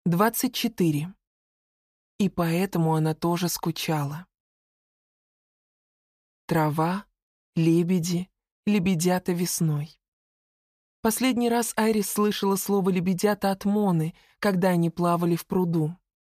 24. И поэтому она тоже скучала. Трава, лебеди, лебедята весной. Последний раз Айрис слышала слово «лебедята» от Моны, когда они плавали в пруду.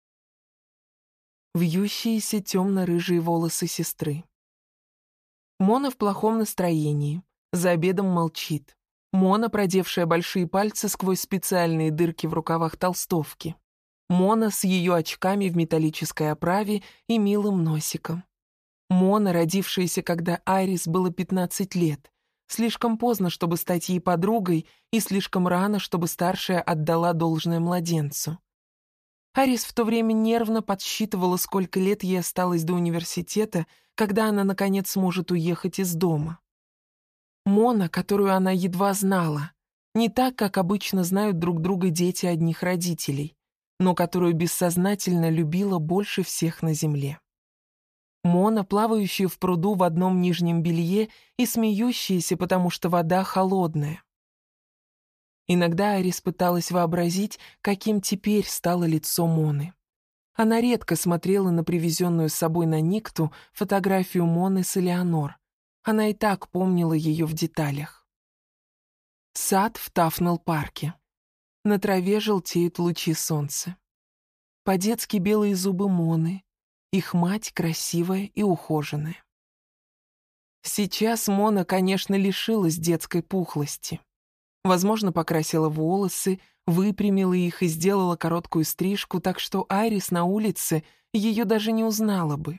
Вьющиеся темно-рыжие волосы сестры. Мона в плохом настроении, за обедом молчит. Мона, продевшая большие пальцы сквозь специальные дырки в рукавах толстовки. Мона с ее очками в металлической оправе и милым носиком. Мона, родившаяся, когда Айрис было 15 лет. Слишком поздно, чтобы стать ей подругой, и слишком рано, чтобы старшая отдала должное младенцу. Айрис в то время нервно подсчитывала, сколько лет ей осталось до университета, когда она, наконец, сможет уехать из дома. Мона, которую она едва знала, не так, как обычно знают друг друга дети одних родителей, но которую бессознательно любила больше всех на земле. Мона, плавающая в пруду в одном нижнем белье и смеющаяся, потому что вода холодная. Иногда Айрис пыталась вообразить, каким теперь стало лицо Моны. Она редко смотрела на привезенную с собой на Никту фотографию Моны с Элеонор. Она и так помнила ее в деталях. Сад в Тафнелл-парке. На траве желтеют лучи солнца. По-детски белые зубы Моны. Их мать красивая и ухоженная. Сейчас Мона, конечно, лишилась детской пухлости. Возможно, покрасила волосы, выпрямила их и сделала короткую стрижку, так что Айрис на улице ее даже не узнала бы.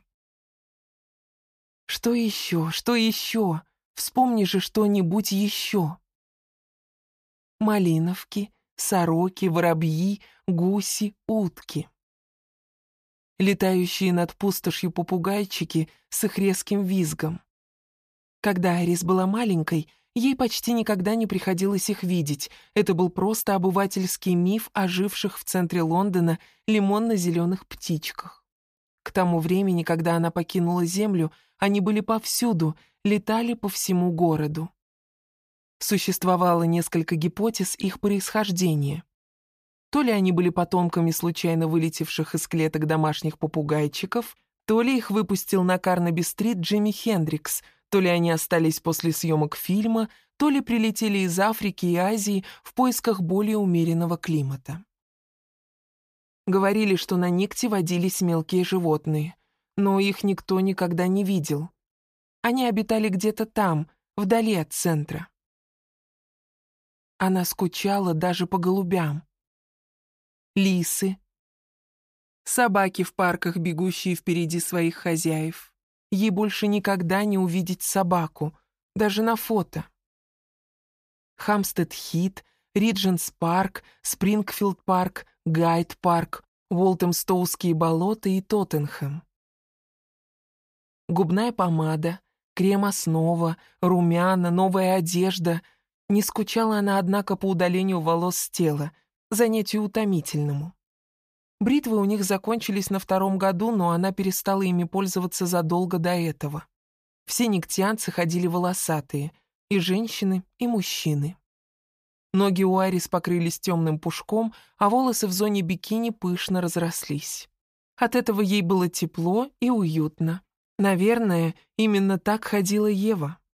Что еще? Что еще? Вспомни же что-нибудь еще. Малиновки, сороки, воробьи, гуси, утки. Летающие над пустошью попугайчики с их резким визгом. Когда Айрис была маленькой, ей почти никогда не приходилось их видеть. Это был просто обывательский миф о живших в центре Лондона лимонно-зеленых птичках. К тому времени, когда она покинула Землю, они были повсюду, летали по всему городу. Существовало несколько гипотез их происхождения. То ли они были потомками случайно вылетевших из клеток домашних попугайчиков, то ли их выпустил на Карнаби-стрит Джимми Хендрикс, то ли они остались после съемок фильма, то ли прилетели из Африки и Азии в поисках более умеренного климата. Говорили, что на Никте водились мелкие животные, но их никто никогда не видел. Они обитали где-то там, вдали от центра. Она скучала даже по голубям. Лисы. Собаки в парках, бегущие впереди своих хозяев. Ей больше никогда не увидеть собаку, даже на фото. Хамстед-Хит, Ридженс-парк, Спрингфилд-парк, Гайд-парк, Уолтемстоуские болота и Тоттенхэм. Губная помада, крем-основа, румяна, новая одежда. Не скучала она, однако, по удалению волос с тела, занятию утомительному. Бритвы у них закончились на 2-м году, но она перестала ими пользоваться задолго до этого. Все никтианцы ходили волосатые, и женщины, и мужчины. Ноги у Айрис покрылись темным пушком, а волосы в зоне бикини пышно разрослись. От этого ей было тепло и уютно. Наверное, именно так ходила Ева.